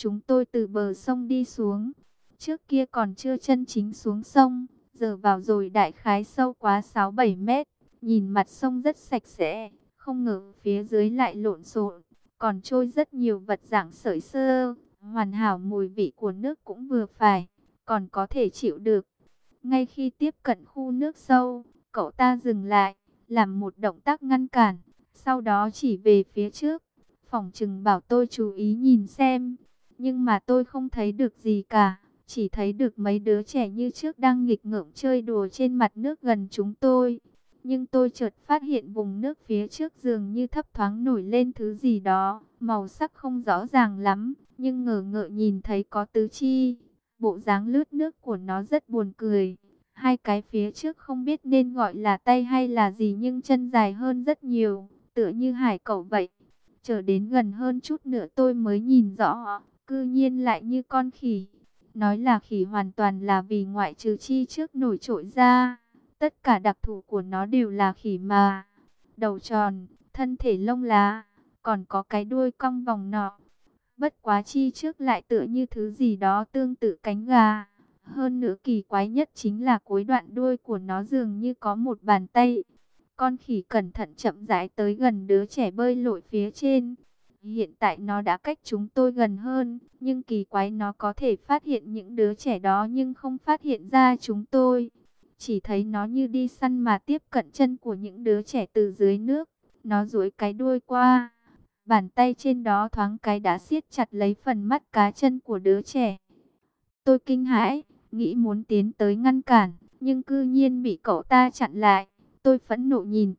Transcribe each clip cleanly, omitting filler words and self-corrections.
Chúng tôi từ bờ sông đi xuống. Trước kia còn chưa chân chính xuống sông, giờ vào rồi đại khái sâu quá 6-7 mét. Nhìn mặt sông rất sạch sẽ, không ngờ phía dưới lại lộn xộn, còn trôi rất nhiều vật dạng sợi sơ. Hoàn hảo, mùi vị của nước cũng vừa phải, còn có thể chịu được. Ngay khi tiếp cận khu nước sâu, cậu ta dừng lại, làm một động tác ngăn cản, sau đó chỉ về phía trước. Phỏng chừng bảo tôi chú ý nhìn xem, nhưng mà tôi không thấy được gì cả. Chỉ thấy được mấy đứa trẻ như trước đang nghịch ngợm chơi đùa trên mặt nước gần chúng tôi. Nhưng tôi chợt phát hiện vùng nước phía trước dường như thấp thoáng nổi lên thứ gì đó, màu sắc không rõ ràng lắm, nhưng ngờ ngợ nhìn thấy có tứ chi. Bộ dáng lướt nước của nó rất buồn cười. Hai cái phía trước không biết nên gọi là tay hay là gì, nhưng chân dài hơn rất nhiều, tựa như hải cẩu vậy. Trở đến gần hơn chút nữa tôi mới nhìn rõ, cư nhiên lại như con khỉ. Nói là khỉ hoàn toàn là vì ngoại trừ chi trước nổi trội ra, tất cả đặc thù của nó đều là khỉ mà. Đầu tròn, thân thể lông lá, còn có cái đuôi cong vòng nọ. Bất quá chi trước lại tựa như thứ gì đó tương tự cánh gà. Hơn nữa kỳ quái nhất chính là cuối đoạn đuôi của nó dường như có một bàn tay. Con khỉ cẩn thận chậm rãi tới gần đứa trẻ bơi lội phía trên. Hiện tại nó đã cách chúng tôi gần hơn, nhưng kỳ quái nó có thể phát hiện những đứa trẻ đó nhưng không phát hiện ra chúng tôi. Chỉ thấy nó như đi săn mà tiếp cận chân của những đứa trẻ từ dưới nước. Nó duỗi cái đuôi qua. Bàn tay trên đó thoáng cái đã siết chặt lấy phần mắt cá chân của đứa trẻ. Tôi kinh hãi, nghĩ muốn tiến tới ngăn cản, nhưng cư nhiên bị cậu ta chặn lại. Tôi phẫn nộ nhìn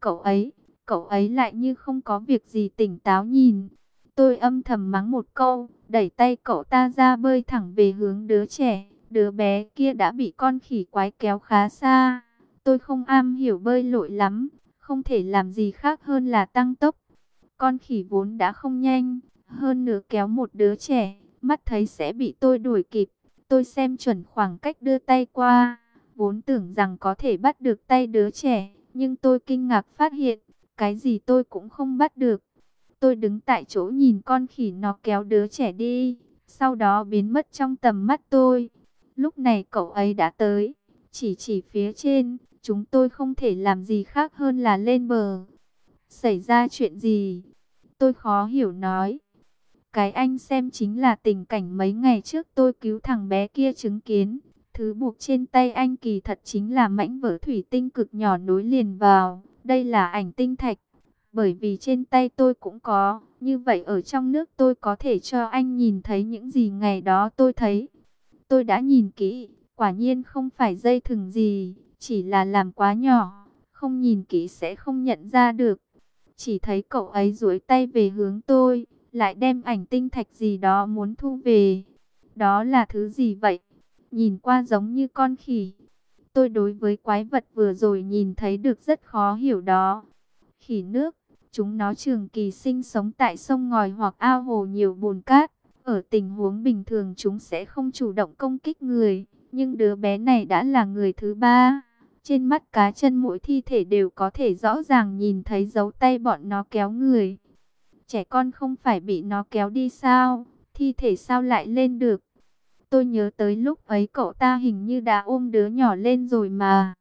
cậu ấy lại như không có việc gì tỉnh táo nhìn. Tôi âm thầm mắng một câu, đẩy tay cậu ta ra bơi thẳng về hướng đứa trẻ. Đứa bé kia đã bị con khỉ quái kéo khá xa. Tôi không am hiểu bơi lội lắm, không thể làm gì khác hơn là tăng tốc. Con khỉ vốn đã không nhanh, hơn nữa kéo một đứa trẻ, mắt thấy sẽ bị tôi đuổi kịp. Tôi xem chuẩn khoảng cách đưa tay qua, vốn tưởng rằng có thể bắt được tay đứa trẻ, nhưng tôi kinh ngạc phát hiện, cái gì tôi cũng không bắt được. Tôi đứng tại chỗ nhìn con khỉ nó kéo đứa trẻ đi, sau đó biến mất trong tầm mắt tôi. Lúc này cậu ấy đã tới, chỉ phía trên, chúng tôi không thể làm gì khác hơn là lên bờ. Xảy ra chuyện gì? Tôi khó hiểu nói. Cái anh xem chính là tình cảnh mấy ngày trước tôi cứu thằng bé kia chứng kiến. Thứ buộc trên tay anh kỳ thật chính là mảnh vỡ thủy tinh cực nhỏ nối liền vào. Đây là ảnh tinh thạch. Bởi vì trên tay tôi cũng có. Như vậy ở trong nước tôi có thể cho anh nhìn thấy những gì ngày đó tôi thấy. Tôi đã nhìn kỹ. Quả nhiên không phải dây thừng gì. Chỉ là làm quá nhỏ. Không nhìn kỹ sẽ không nhận ra được. Chỉ thấy cậu ấy duỗi tay về hướng tôi, lại đem ảnh tinh thạch gì đó muốn thu về. Đó là thứ gì vậy? Nhìn qua giống như con khỉ. Tôi đối với quái vật vừa rồi nhìn thấy được rất khó hiểu đó. Khỉ nước, chúng nó trường kỳ sinh sống tại sông ngòi hoặc ao hồ nhiều bùn cát. Ở tình huống bình thường chúng sẽ không chủ động công kích người, nhưng đứa bé này đã là người thứ ba. Trên mắt cá chân mỗi thi thể đều có thể rõ ràng nhìn thấy dấu tay bọn nó kéo người. Trẻ con không phải bị nó kéo đi sao? Thi thể sao lại lên được? Tôi nhớ tới lúc ấy cậu ta hình như đã ôm đứa nhỏ lên rồi mà.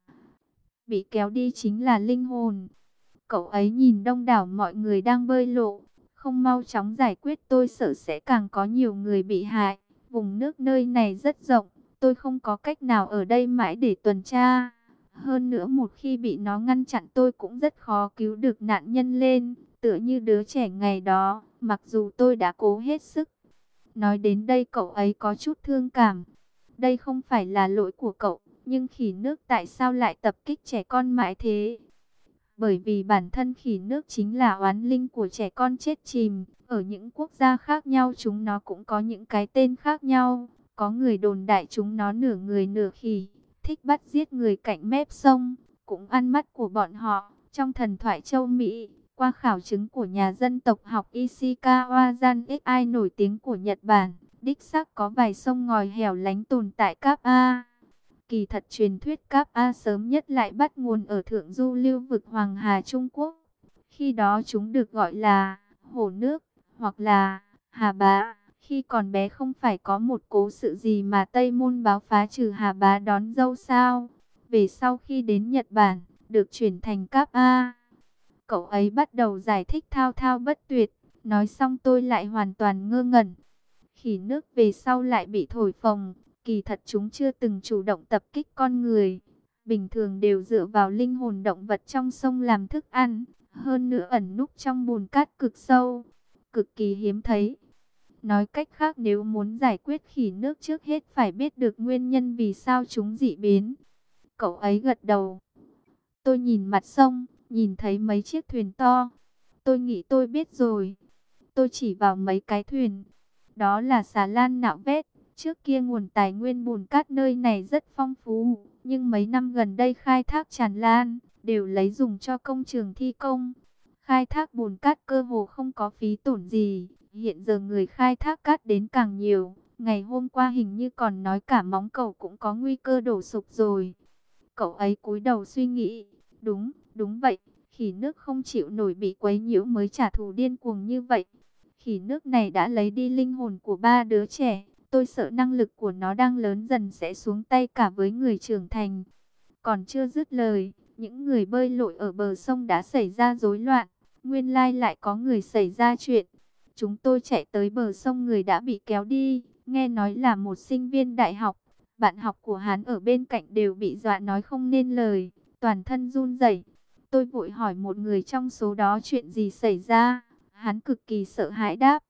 Bị kéo đi chính là linh hồn. Cậu ấy nhìn đông đảo mọi người đang bơi lộ. Không mau chóng giải quyết tôi sợ sẽ càng có nhiều người bị hại. Vùng nước nơi này rất rộng. Tôi không có cách nào ở đây mãi để tuần tra. Hơn nữa một khi bị nó ngăn chặn tôi cũng rất khó cứu được nạn nhân lên. Tựa như đứa trẻ ngày đó, mặc dù tôi đã cố hết sức. Nói đến đây cậu ấy có chút thương cảm. Đây không phải là lỗi của cậu, nhưng khỉ nước tại sao lại tập kích trẻ con mãi thế? Bởi vì bản thân khỉ nước chính là oán linh của trẻ con chết chìm. Ở những quốc gia khác nhau chúng nó cũng có những cái tên khác nhau. Có người đồn đại chúng nó nửa người nửa khỉ, thích bắt giết người cạnh mép sông, cũng ăn mắt của bọn họ. Trong thần thoại châu Mỹ, qua khảo chứng của nhà dân tộc học Ishikawa Zanexai nổi tiếng của Nhật Bản, đích xác có vài sông ngòi hẻo lánh tồn tại Cáp A. Kỳ thật truyền thuyết Cáp A sớm nhất lại bắt nguồn ở thượng du lưu vực Hoàng Hà Trung Quốc. Khi đó chúng được gọi là hồ nước hoặc là Hà Bá. Khi khi còn bé không phải có một cố sự gì mà Tây Môn Báo phá trừ Hà Bá đón dâu sao? Về sau khi đến Nhật Bản, được chuyển thành cấp A. Cậu ấy bắt đầu giải thích thao thao bất tuyệt, nói xong tôi lại hoàn toàn ngơ ngẩn. Khỉ nước về sau lại bị thổi phồng, kỳ thật chúng chưa từng chủ động tập kích con người. Bình thường đều dựa vào linh hồn động vật trong sông làm thức ăn, hơn nữa ẩn núp trong bùn cát cực sâu, cực kỳ hiếm thấy. Nói cách khác, nếu muốn giải quyết khỉ nước trước hết phải biết được nguyên nhân vì sao chúng dị biến. Cậu ấy gật đầu. Tôi nhìn mặt sông, nhìn thấy mấy chiếc thuyền to. Tôi nghĩ tôi biết rồi. Tôi chỉ vào mấy cái thuyền. Đó là xà lan nạo vét. Trước kia nguồn tài nguyên bùn cát nơi này rất phong phú, nhưng mấy năm gần đây khai thác tràn lan, đều lấy dùng cho công trường thi công. Khai thác bùn cát cơ hồ không có phí tổn gì. Hiện giờ người khai thác cát đến càng nhiều. Ngày hôm qua hình như còn nói cả móng cầu cũng có nguy cơ đổ sụp rồi. Cậu ấy cúi đầu suy nghĩ. Đúng, đúng vậy. Khỉ nước không chịu nổi bị quấy nhiễu mới trả thù điên cuồng như vậy. Khỉ nước này đã lấy đi linh hồn của 3 đứa trẻ. Tôi sợ năng lực của nó đang lớn dần sẽ xuống tay cả với người trưởng thành. Còn chưa dứt lời, những người bơi lội ở bờ sông đã xảy ra rối loạn. Nguyên lai lại có người xảy ra chuyện. Chúng tôi chạy tới bờ sông, người đã bị kéo đi. Nghe nói là một sinh viên đại học. Bạn học của hắn ở bên cạnh đều bị dọa nói không nên lời, toàn thân run rẩy. Tôi vội hỏi một người trong số đó chuyện gì xảy ra. Hắn cực kỳ sợ hãi đáp,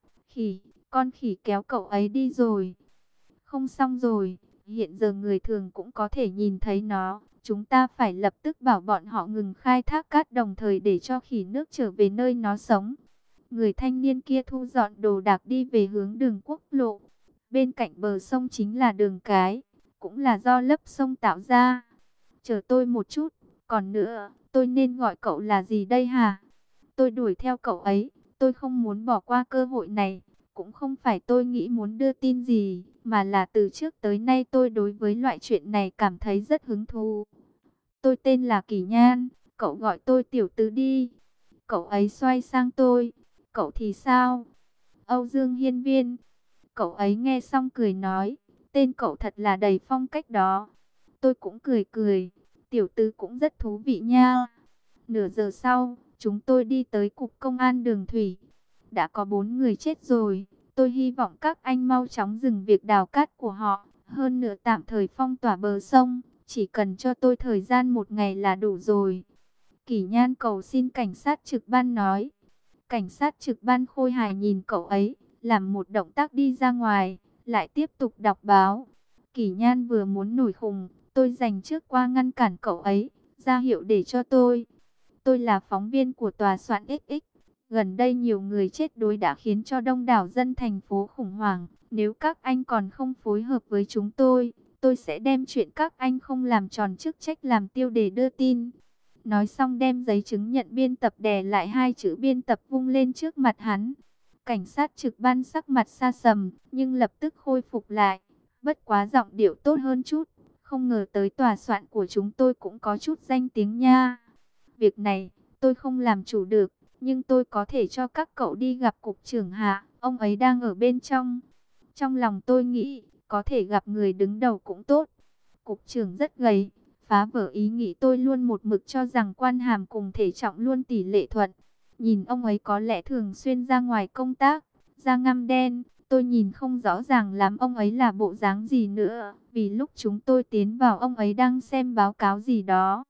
con khỉ kéo cậu ấy đi rồi. Không xong rồi, hiện giờ người thường cũng có thể nhìn thấy nó. Chúng ta phải lập tức bảo bọn họ ngừng khai thác cát, đồng thời để cho khỉ nước trở về nơi nó sống. Người thanh niên kia thu dọn đồ đạc đi về hướng đường quốc lộ. Bên cạnh bờ sông chính là đường cái, cũng là do lấp sông tạo ra. Chờ tôi một chút, còn nữa, tôi nên gọi cậu là gì đây hả? Tôi đuổi theo cậu ấy, tôi không muốn bỏ qua cơ hội này. Cũng không phải tôi nghĩ muốn đưa tin gì, mà là từ trước tới nay tôi đối với loại chuyện này cảm thấy rất hứng thú. Tôi tên là Kỳ Nhan, cậu gọi tôi tiểu tứ đi. Cậu ấy xoay sang tôi, cậu thì sao? Âu Dương Hiên Viên. Cậu ấy nghe xong cười nói, tên cậu thật là đầy phong cách đó. Tôi cũng cười cười, tiểu tứ cũng rất thú vị nha. Nửa giờ sau, chúng tôi đi tới cục công an đường thủy. Đã có 4 người chết rồi, tôi hy vọng các anh mau chóng dừng việc đào cát của họ. Hơn nữa tạm thời phong tỏa bờ sông, chỉ cần cho tôi thời gian 1 ngày là đủ rồi. Kỷ Nhan cầu xin cảnh sát trực ban nói. Cảnh sát trực ban khôi hài nhìn cậu ấy, làm một động tác đi ra ngoài, lại tiếp tục đọc báo. Kỷ Nhan vừa muốn nổi khùng, tôi dành trước qua ngăn cản cậu ấy, ra hiệu để cho tôi. Tôi là phóng viên của tòa soạn XX. Gần đây nhiều người chết đuối đã khiến cho đông đảo dân thành phố khủng hoảng. Nếu các anh còn không phối hợp với chúng tôi sẽ đem chuyện các anh không làm tròn chức trách làm tiêu đề đưa tin. Nói xong đem giấy chứng nhận biên tập đè lại 2 chữ biên tập vung lên trước mặt hắn. Cảnh sát trực ban sắc mặt sa sầm, nhưng lập tức khôi phục lại. Bất quá giọng điệu tốt hơn chút. Không ngờ tới tòa soạn của chúng tôi cũng có chút danh tiếng nha. Việc này, tôi không làm chủ được, nhưng tôi có thể cho các cậu đi gặp cục trưởng Hạ. Ông ấy đang ở bên trong. Trong lòng tôi nghĩ, có thể gặp người đứng đầu cũng tốt. Cục trưởng rất gầy, phá vỡ ý nghĩ tôi luôn một mực cho rằng quan hàm cùng thể trọng luôn tỷ lệ thuận. Nhìn ông ấy có lẽ thường xuyên ra ngoài công tác, da ngăm đen, tôi nhìn không rõ ràng lắm ông ấy là bộ dáng gì nữa. Vì lúc chúng tôi tiến vào ông ấy đang xem báo cáo gì đó.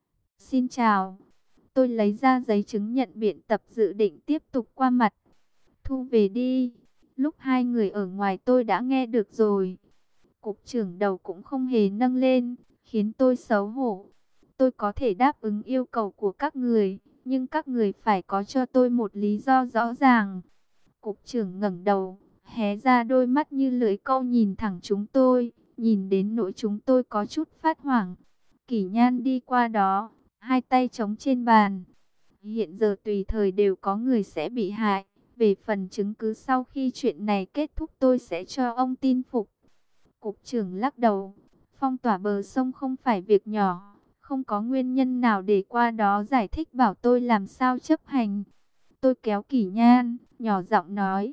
Xin chào, tôi lấy ra giấy chứng nhận biện tập dự định tiếp tục qua mặt. Thu về đi, lúc 2 người ở ngoài tôi đã nghe được rồi. Cục trưởng đầu cũng không hề nâng lên, khiến tôi xấu hổ. Tôi có thể đáp ứng yêu cầu của các người, nhưng các người phải có cho tôi một lý do rõ ràng. Cục trưởng ngẩng đầu, hé ra đôi mắt như lưỡi câu nhìn thẳng chúng tôi, nhìn đến nỗi chúng tôi có chút phát hoảng. Kỷ Nhan đi qua đó, 2 tay chống trên bàn. Hiện giờ tùy thời đều có người sẽ bị hại. Về phần chứng cứ sau khi chuyện này kết thúc tôi sẽ cho ông tin phục. Cục trưởng lắc đầu, phong tỏa bờ sông không phải việc nhỏ, không có nguyên nhân nào để qua đó giải thích bảo tôi làm sao chấp hành. Tôi kéo Kỷ Nhan, nhỏ giọng nói,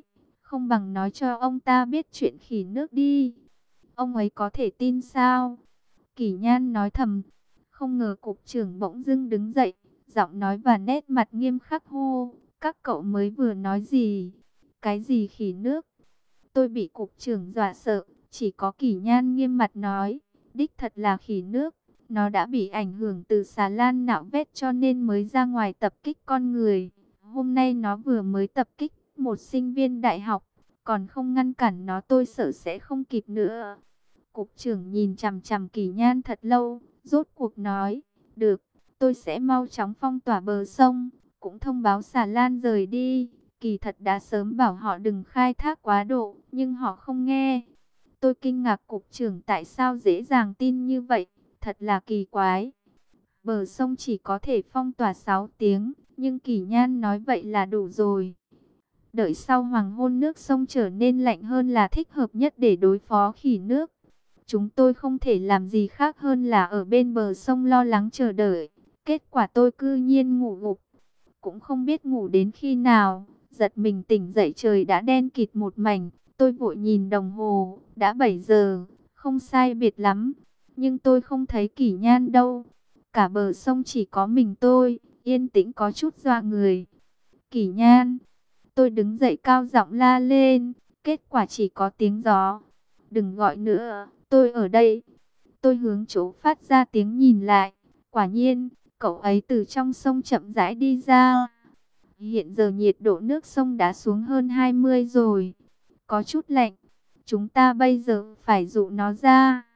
Không bằng nói cho ông ta biết chuyện khỉ nước đi. Ông ấy có thể tin sao? Kỷ Nhan nói thầm. Không ngờ cục trưởng bỗng dưng đứng dậy, giọng nói và nét mặt nghiêm khắc hô: các cậu mới vừa nói gì? Cái gì khỉ nước? Tôi bị cục trưởng dọa sợ. Chỉ có Kỷ Nhan nghiêm mặt nói: đích thật là khỉ nước. Nó đã bị ảnh hưởng từ xà lan nạo vét cho nên mới ra ngoài tập kích con người. Hôm nay nó vừa mới tập kích một sinh viên đại học. Còn không ngăn cản nó tôi sợ sẽ không kịp nữa. Cục trưởng nhìn chằm chằm Kỷ Nhan thật lâu, rốt cuộc nói: được, tôi sẽ mau chóng phong tỏa bờ sông, cũng thông báo xà lan rời đi. Kỳ thật đã sớm bảo họ đừng khai thác quá độ, nhưng họ không nghe. Tôi kinh ngạc cục trưởng tại sao dễ dàng tin như vậy, thật là kỳ quái. Bờ sông chỉ có thể phong tỏa 6 tiếng, nhưng Kỷ Nhan nói vậy là đủ rồi. Đợi sau hoàng hôn nước sông trở nên lạnh hơn là thích hợp nhất để đối phó khỉ nước. Chúng tôi không thể làm gì khác hơn là ở bên bờ sông lo lắng chờ đợi. Kết quả tôi cư nhiên ngủ gục. Cũng không biết ngủ đến khi nào. Giật mình tỉnh dậy trời đã đen kịt một mảnh. Tôi vội nhìn đồng hồ. Đã 7 giờ. Không sai biệt lắm. Nhưng tôi không thấy Kỷ Nhan đâu. Cả bờ sông chỉ có mình tôi. Yên tĩnh có chút dọa người. Kỷ Nhan. Tôi đứng dậy cao giọng la lên. Kết quả chỉ có tiếng gió. Đừng gọi nữa, tôi ở đây. Tôi hướng chỗ phát ra tiếng nhìn lại. Quả nhiên, cậu ấy từ trong sông chậm rãi đi ra. Hiện giờ nhiệt độ nước sông đã xuống hơn 20 rồi. Có chút lạnh. Chúng ta bây giờ phải dụ nó ra.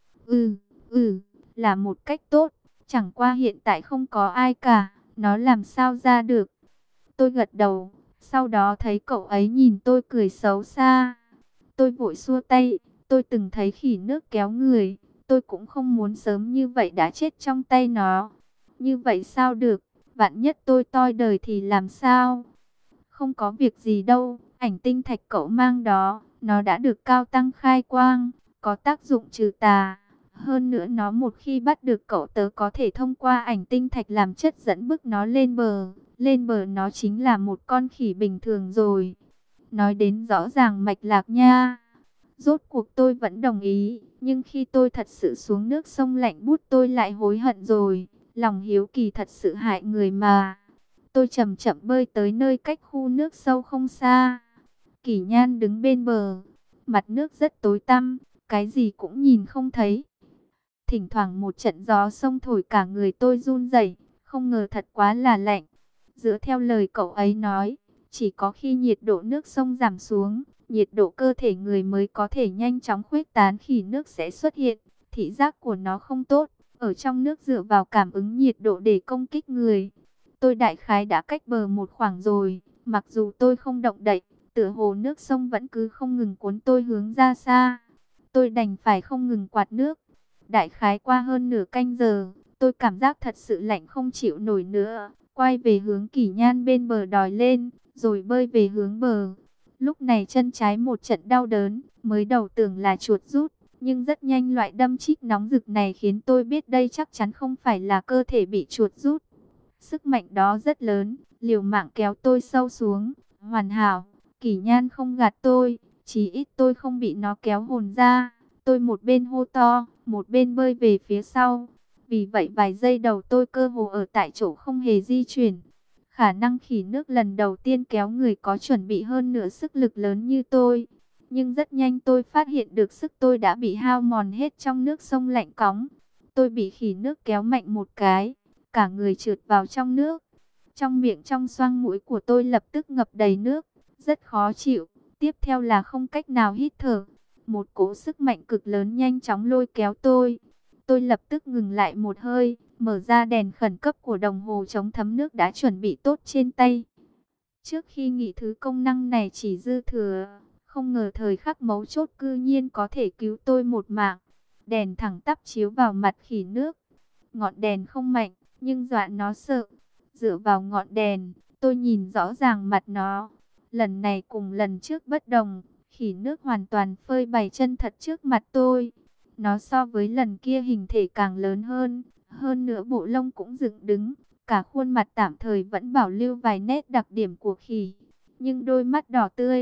Ừ, là một cách tốt. Chẳng qua hiện tại không có ai cả. Nó làm sao ra được? Tôi gật đầu. Sau đó thấy cậu ấy nhìn tôi cười xấu xa. Tôi vội xua tay. Tôi từng thấy khỉ nước kéo người. Tôi cũng không muốn sớm như vậy đã chết trong tay nó. Như vậy sao được? Vạn nhất tôi toi đời thì làm sao? Không có việc gì đâu. Ảnh tinh thạch cậu mang đó, nó đã được cao tăng khai quang, có tác dụng trừ tà. Hơn nữa nó một khi bắt được cậu tớ có thể thông qua ảnh tinh thạch làm chất dẫn bức nó lên bờ. Lên bờ nó chính là một con khỉ bình thường rồi. Nói đến rõ ràng mạch lạc nha. Rốt cuộc tôi vẫn đồng ý, nhưng khi tôi thật sự xuống nước sông lạnh buốt tôi lại hối hận rồi. Lòng hiếu kỳ thật sự hại người mà. Tôi chậm chậm bơi tới nơi cách khu nước sâu không xa. Kỷ Nhan đứng bên bờ, mặt nước rất tối tăm, cái gì cũng nhìn không thấy. Thỉnh thoảng một trận gió sông thổi cả người tôi run rẩy, không ngờ thật quá là lạnh. Dựa theo lời cậu ấy nói, chỉ có khi nhiệt độ nước sông giảm xuống, nhiệt độ cơ thể người mới có thể nhanh chóng khuếch tán khi nước sẽ xuất hiện. Thị giác của nó không tốt, ở trong nước dựa vào cảm ứng nhiệt độ để công kích người. Tôi đại khái đã cách bờ một khoảng rồi, mặc dù tôi không động đậy, tựa hồ nước sông vẫn cứ không ngừng cuốn tôi hướng ra xa. Tôi đành phải không ngừng quạt nước. Đại khái qua hơn nửa canh giờ, tôi cảm giác thật sự lạnh không chịu nổi nữa. Quay về hướng Kỷ Nhan bên bờ đòi lên, rồi bơi về hướng bờ. Lúc này chân trái một trận đau đớn, mới đầu tưởng là chuột rút. Nhưng rất nhanh loại đâm chích nóng rực này khiến tôi biết đây chắc chắn không phải là cơ thể bị chuột rút. Sức mạnh đó rất lớn, liều mạng kéo tôi sâu xuống. Hoàn hảo, Kỷ Nhan không gạt tôi, chí ít tôi không bị nó kéo hồn ra. Tôi một bên hô to, một bên bơi về phía sau. Vì vậy vài giây đầu tôi cơ hồ ở tại chỗ không hề di chuyển. Khả năng khỉ nước lần đầu tiên kéo người có chuẩn bị hơn nửa sức lực lớn như tôi. Nhưng rất nhanh tôi phát hiện được sức tôi đã bị hao mòn hết trong nước sông lạnh cóng. Tôi bị khỉ nước kéo mạnh một cái, cả người trượt vào trong nước. Trong miệng trong xoang mũi của tôi lập tức ngập đầy nước, rất khó chịu. Tiếp theo là không cách nào hít thở. Một cỗ sức mạnh cực lớn nhanh chóng lôi kéo tôi. Tôi lập tức ngừng lại một hơi, mở ra đèn khẩn cấp của đồng hồ chống thấm nước đã chuẩn bị tốt trên tay. Trước khi nghĩ thứ công năng này chỉ dư thừa, không ngờ thời khắc mấu chốt cư nhiên có thể cứu tôi một mạng. Đèn thẳng tắp chiếu vào mặt khỉ nước. Ngọn đèn không mạnh, nhưng dọa nó sợ. Dựa vào ngọn đèn, tôi nhìn rõ ràng mặt nó. Lần này cùng lần trước bất đồng, khỉ nước hoàn toàn phơi bày chân thật trước mặt tôi. Nó so với lần kia hình thể càng lớn hơn nữa bộ lông cũng dựng đứng. Cả khuôn mặt tạm thời vẫn bảo lưu vài nét đặc điểm của khỉ. Nhưng đôi mắt đỏ tươi,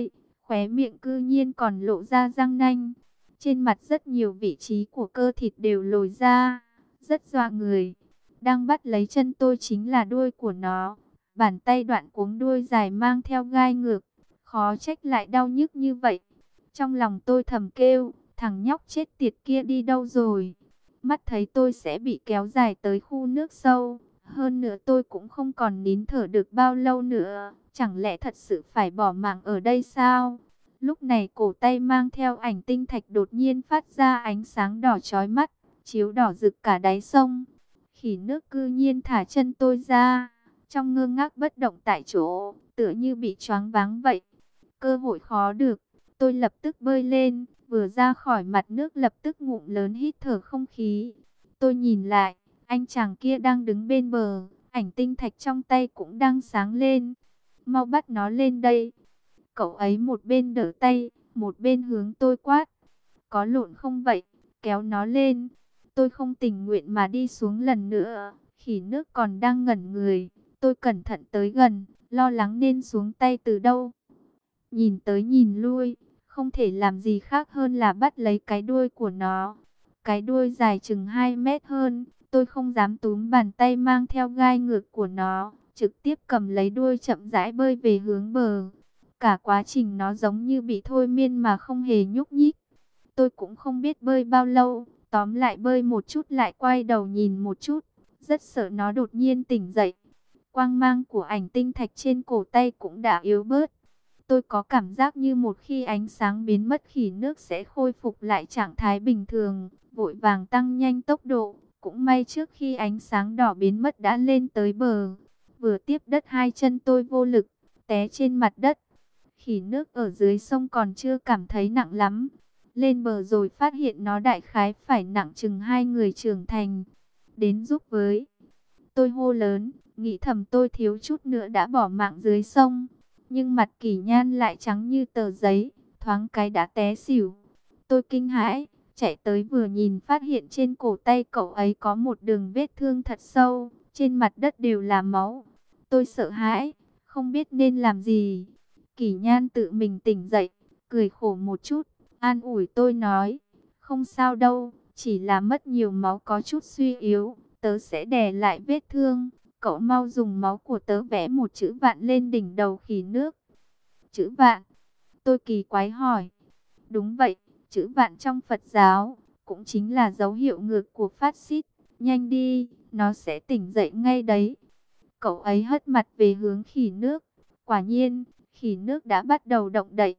khóe miệng cư nhiên còn lộ ra răng nanh. Trên mặt rất nhiều vị trí của cơ thịt đều lồi ra, rất dọa người. Đang bắt lấy chân tôi chính là đuôi của nó. Bàn tay đoạn cuống đuôi dài mang theo gai ngược, khó trách lại đau nhức như vậy. Trong lòng tôi thầm kêu, thằng nhóc chết tiệt kia đi đâu rồi? Mắt thấy tôi sẽ bị kéo dài tới khu nước sâu. Hơn nữa tôi cũng không còn nín thở được bao lâu nữa. Chẳng lẽ thật sự phải bỏ mạng ở đây sao? Lúc này cổ tay mang theo ảnh tinh thạch đột nhiên phát ra ánh sáng đỏ chói mắt, chiếu đỏ rực cả đáy sông. Khỉ nước cư nhiên thả chân tôi ra, trong ngơ ngác bất động tại chỗ, tựa như bị choáng váng vậy. Cơ hội khó được, tôi lập tức bơi lên, vừa ra khỏi mặt nước lập tức ngụm lớn hít thở không khí. Tôi nhìn lại, anh chàng kia đang đứng bên bờ, ảnh tinh thạch trong tay cũng đang sáng lên. Mau bắt nó lên đây. Cậu ấy một bên đỡ tay, một bên hướng tôi quát. Có lộn không vậy? Kéo nó lên. Tôi không tình nguyện mà đi xuống lần nữa. Khỉ nước còn đang ngẩn người. Tôi cẩn thận tới gần, lo lắng nên xuống tay từ đâu. Nhìn tới nhìn lui, không thể làm gì khác hơn là bắt lấy cái đuôi của nó. Cái đuôi dài chừng 2 mét hơn. Tôi không dám túm bàn tay mang theo gai ngược của nó, trực tiếp cầm lấy đuôi chậm rãi bơi về hướng bờ. Cả quá trình nó giống như bị thôi miên mà không hề nhúc nhích. Tôi cũng không biết bơi bao lâu, tóm lại bơi một chút lại quay đầu nhìn một chút, rất sợ nó đột nhiên tỉnh dậy. Quang mang của ảnh tinh thạch trên cổ tay cũng đã yếu bớt. Tôi có cảm giác như một khi ánh sáng biến mất khỉ nước sẽ khôi phục lại trạng thái bình thường, vội vàng tăng nhanh tốc độ. Cũng may trước khi ánh sáng đỏ biến mất đã lên tới bờ. Vừa tiếp đất hai chân tôi vô lực, té trên mặt đất. Khỉ nước ở dưới sông còn chưa cảm thấy nặng lắm. Lên bờ rồi phát hiện nó đại khái phải nặng chừng 2 người trưởng thành. Đến giúp với. Tôi hô lớn, nghĩ thầm tôi thiếu chút nữa đã bỏ mạng dưới sông. Nhưng mặt Kỷ Nhan lại trắng như tờ giấy, thoáng cái đã té xỉu. Tôi kinh hãi, chạy tới vừa nhìn phát hiện trên cổ tay cậu ấy có một đường vết thương thật sâu, trên mặt đất đều là máu. Tôi sợ hãi, không biết nên làm gì. Kỷ Nhan tự mình tỉnh dậy, cười khổ một chút, an ủi tôi nói, không sao đâu, chỉ là mất nhiều máu có chút suy yếu, tớ sẽ đè lại vết thương. Cậu mau dùng máu của tớ vẽ một chữ vạn lên đỉnh đầu khỉ nước. Chữ vạn? Tôi kỳ quái hỏi. Đúng vậy, chữ vạn trong Phật giáo, cũng chính là dấu hiệu ngược của phát xít. Nhanh đi, nó sẽ tỉnh dậy ngay đấy. Cậu ấy hất mặt về hướng khỉ nước. Quả nhiên, khỉ nước đã bắt đầu động đậy.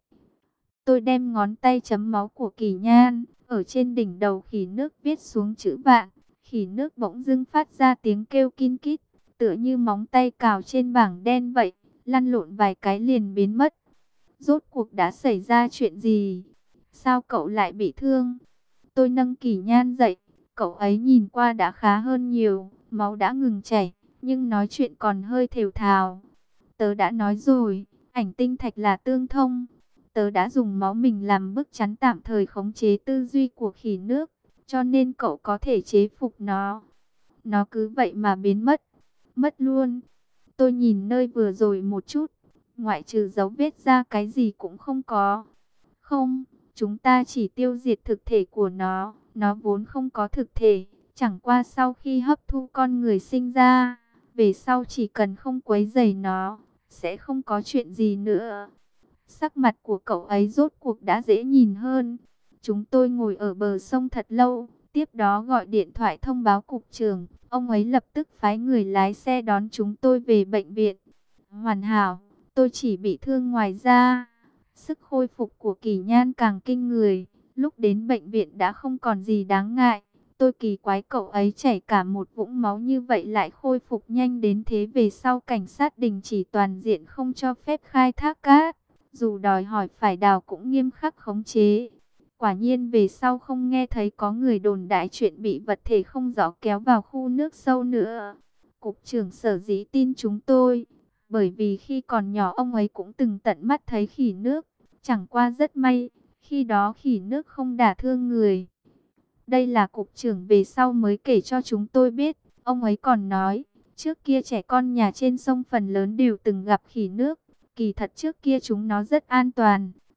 Tôi đem ngón tay chấm máu của Kỷ Nhan, ở trên đỉnh đầu khỉ nước viết xuống chữ vạn. Khỉ nước bỗng dưng phát ra tiếng kêu kin kít, tựa như móng tay cào trên bảng đen vậy, lăn lộn vài cái liền biến mất. Rốt cuộc đã xảy ra chuyện gì? Sao cậu lại bị thương? Tôi nâng Kỷ Nhan dậy, cậu ấy nhìn qua đã khá hơn nhiều, máu đã ngừng chảy, nhưng nói chuyện còn hơi thều thào. Tớ đã nói rồi, ảnh tinh thạch là tương thông. Tớ đã dùng máu mình làm bức chắn tạm thời khống chế tư duy của khỉ nước, cho nên cậu có thể chế phục nó. Nó cứ vậy mà biến mất. Mất luôn. Tôi nhìn nơi vừa rồi một chút, ngoại trừ dấu vết ra cái gì cũng không có. Không, chúng ta chỉ tiêu diệt thực thể của nó vốn không có thực thể, chẳng qua sau khi hấp thu con người sinh ra, về sau chỉ cần không quấy rầy nó, sẽ không có chuyện gì nữa. Sắc mặt của cậu ấy rốt cuộc đã dễ nhìn hơn. Chúng tôi ngồi ở bờ sông thật lâu, tiếp đó gọi điện thoại thông báo cục trưởng. Ông ấy lập tức phái người lái xe đón chúng tôi về bệnh viện. Hoàn hảo, tôi chỉ bị thương ngoài da. Sức khôi phục của Kỷ Nhan càng kinh người. Lúc đến bệnh viện đã không còn gì đáng ngại. Tôi kỳ quái cậu ấy chảy cả một vũng máu như vậy lại khôi phục nhanh đến thế, về sau cảnh sát đình chỉ toàn diện không cho phép khai thác cát. Dù đòi hỏi phải đào cũng nghiêm khắc khống chế. Quả nhiên về sau không nghe thấy có người đồn đại chuyện bị vật thể không rõ kéo vào khu nước sâu nữa. Cục trưởng sở dĩ tin chúng tôi, bởi vì khi còn nhỏ ông ấy cũng từng tận mắt thấy khỉ nước. Chẳng qua rất may, khi đó khỉ nước không đả thương người. Đây là cục trưởng về sau mới kể cho chúng tôi biết. Ông ấy còn nói, trước kia trẻ con nhà trên sông phần lớn đều từng gặp khỉ nước. Kỳ thật trước kia chúng nó rất an toàn,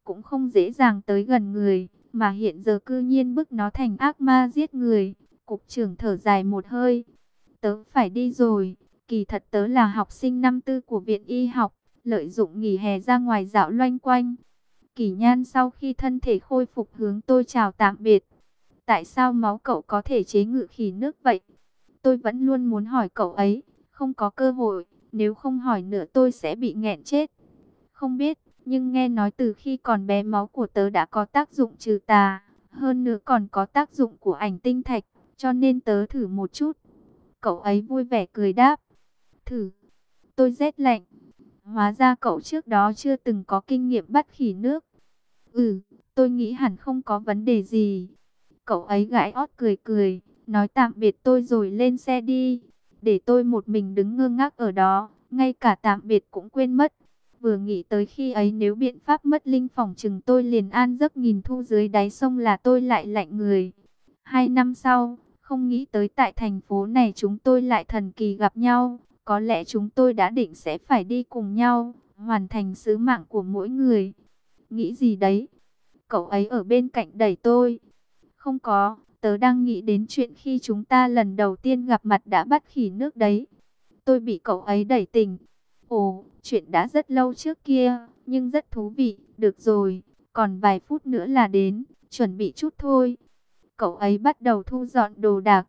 cũng không dễ dàng tới gần người, mà hiện giờ cư nhiên bức nó thành ác ma giết người. Cục trưởng thở dài một hơi. Tớ phải đi rồi, kỳ thật tớ là học sinh năm tư của viện y học, lợi dụng nghỉ hè ra ngoài dạo loanh quanh. Kỷ Nhan sau khi thân thể khôi phục hướng tôi chào tạm biệt. Tại sao máu cậu có thể chế ngự khỉ nước vậy? Tôi vẫn luôn muốn hỏi cậu ấy, không có cơ hội, nếu không hỏi nữa tôi sẽ bị nghẹn chết. Không biết, nhưng nghe nói từ khi còn bé máu của tớ đã có tác dụng trừ tà, hơn nữa còn có tác dụng của ảnh tinh thạch, cho nên tớ thử một chút. Cậu ấy vui vẻ cười đáp, thử. Tôi rét lạnh, hóa ra cậu trước đó chưa từng có kinh nghiệm bắt khỉ nước. Ừ, tôi nghĩ hẳn không có vấn đề gì. Cậu ấy gãi ót cười cười, nói tạm biệt tôi rồi lên xe đi. Để tôi một mình đứng ngơ ngác ở đó, ngay cả tạm biệt cũng quên mất. Vừa nghĩ tới khi ấy nếu biện pháp mất linh phỏng chừng tôi liền an giấc nghìn thu dưới đáy sông là tôi lại lạnh người. 2 năm sau, không nghĩ tới tại thành phố này chúng tôi lại thần kỳ gặp nhau. Có lẽ chúng tôi đã định sẽ phải đi cùng nhau, hoàn thành sứ mạng của mỗi người. Nghĩ gì đấy? Cậu ấy ở bên cạnh đẩy tôi. Không có, tớ đang nghĩ đến chuyện khi chúng ta lần đầu tiên gặp mặt đã bắt khỉ nước đấy. Tôi bị cậu ấy đẩy tỉnh. Ồ, chuyện đã rất lâu trước kia, nhưng rất thú vị. Được rồi, còn vài phút nữa là đến, chuẩn bị chút thôi. Cậu ấy bắt đầu thu dọn đồ đạc.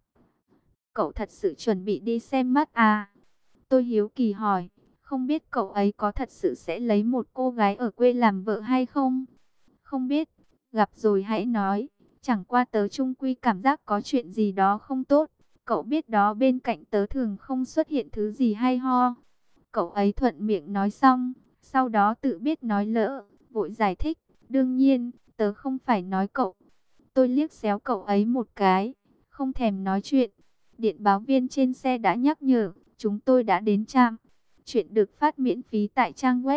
Cậu thật sự chuẩn bị đi xem mắt à? Tôi hiếu kỳ hỏi, không biết cậu ấy có thật sự sẽ lấy một cô gái ở quê làm vợ hay không? Không biết, gặp rồi hãy nói. Chẳng qua tớ chung quy cảm giác có chuyện gì đó không tốt. Cậu biết đó, bên cạnh tớ thường không xuất hiện thứ gì hay ho. Cậu ấy thuận miệng nói xong, sau đó tự biết nói lỡ, vội giải thích. Đương nhiên, tớ không phải nói cậu. Tôi liếc xéo cậu ấy một cái, không thèm nói chuyện. Điện báo viên trên xe đã nhắc nhở, chúng tôi đã đến trạm. Chuyện được phát miễn phí tại trang web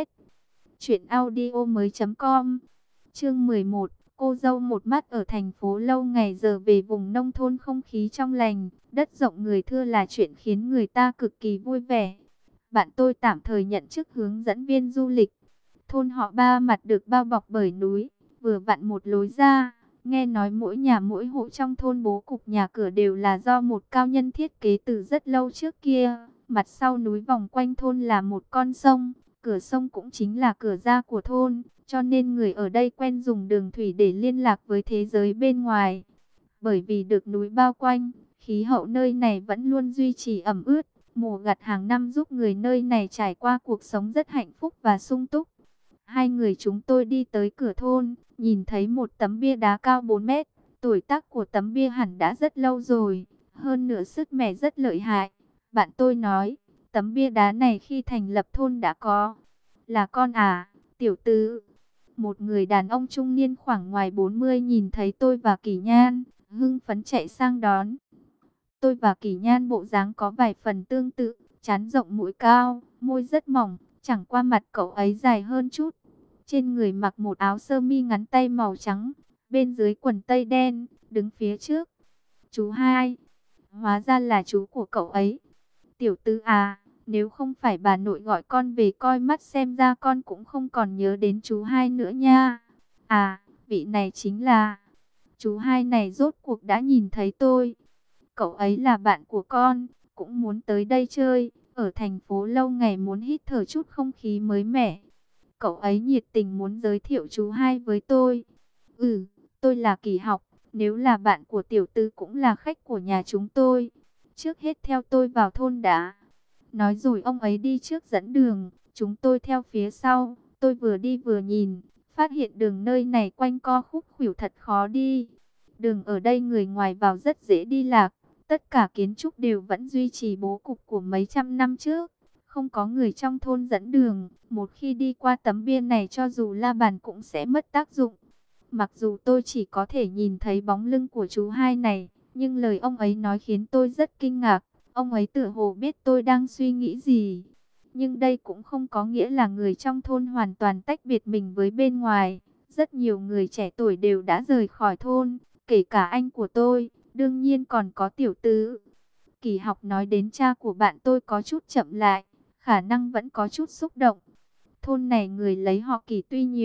truyệnaudiomoi.com. Chương 11, cô dâu một mắt. Ở thành phố lâu ngày giờ về vùng nông thôn không khí trong lành, đất rộng người thưa là chuyện khiến người ta cực kỳ vui vẻ. Bạn tôi tạm thời nhận chức hướng dẫn viên du lịch. Thôn họ Ba mặt được bao bọc bởi núi, vừa vặn một lối ra. Nghe nói mỗi nhà mỗi hộ trong thôn bố cục nhà cửa đều là do một cao nhân thiết kế từ rất lâu trước kia. Mặt sau núi vòng quanh thôn là một con sông, cửa sông cũng chính là cửa ra của thôn, cho nên người ở đây quen dùng đường thủy để liên lạc với thế giới bên ngoài. Bởi vì được núi bao quanh, khí hậu nơi này vẫn luôn duy trì ẩm ướt, mùa gặt hàng năm giúp người nơi này trải qua cuộc sống rất hạnh phúc và sung túc. Hai người chúng tôi đi tới cửa thôn, nhìn thấy một tấm bia đá cao 4 mét. Tuổi tác của tấm bia hẳn đã rất lâu rồi, hơn nữa sứt mẻ rất lợi hại. Bạn tôi nói, tấm bia đá này khi thành lập thôn đã có. Là con à, tiểu tứ. Một người đàn ông trung niên khoảng ngoài 40 nhìn thấy tôi và Kỳ Nhan, hưng phấn chạy sang đón. Tôi và Kỳ Nhan bộ dáng có vài phần tương tự, trán rộng mũi cao, môi rất mỏng, chẳng qua mặt cậu ấy dài hơn chút. Trên người mặc một áo sơ mi ngắn tay màu trắng, bên dưới quần tây đen, đứng phía trước. Chú hai, hóa ra là chú của cậu ấy. Tiểu Tư à, nếu không phải bà nội gọi con về coi mắt xem ra con cũng không còn nhớ đến chú hai nữa nha. À, vị này chính là... Chú hai này rốt cuộc đã nhìn thấy tôi. Cậu ấy là bạn của con, cũng muốn tới đây chơi. Ở thành phố lâu ngày muốn hít thở chút không khí mới mẻ. Cậu ấy nhiệt tình muốn giới thiệu chú hai với tôi. Ừ, tôi là Kỳ Học. Nếu là bạn của tiểu tư cũng là khách của nhà chúng tôi. Trước hết theo tôi vào thôn đã. Nói rồi ông ấy đi trước dẫn đường. Chúng tôi theo phía sau. Tôi vừa đi vừa nhìn. Phát hiện đường nơi này quanh co khúc khuỷu thật khó đi. Đường ở đây người ngoài vào rất dễ đi lạc. Tất cả kiến trúc đều vẫn duy trì bố cục của mấy trăm năm trước. Không có người trong thôn dẫn đường. Một khi đi qua tấm bia này cho dù la bàn cũng sẽ mất tác dụng. Mặc dù tôi chỉ có thể nhìn thấy bóng lưng của chú hai này, nhưng lời ông ấy nói khiến tôi rất kinh ngạc. Ông ấy tựa hồ biết tôi đang suy nghĩ gì. Nhưng đây cũng không có nghĩa là người trong thôn hoàn toàn tách biệt mình với bên ngoài. Rất nhiều người trẻ tuổi đều đã rời khỏi thôn, kể cả anh của tôi, đương nhiên còn có tiểu tứ. Kỳ Học nói đến cha của bạn tôi có chút chậm lại, khả năng vẫn có chút xúc động. Thôn này người lấy họ Kỳ tuy nhiều,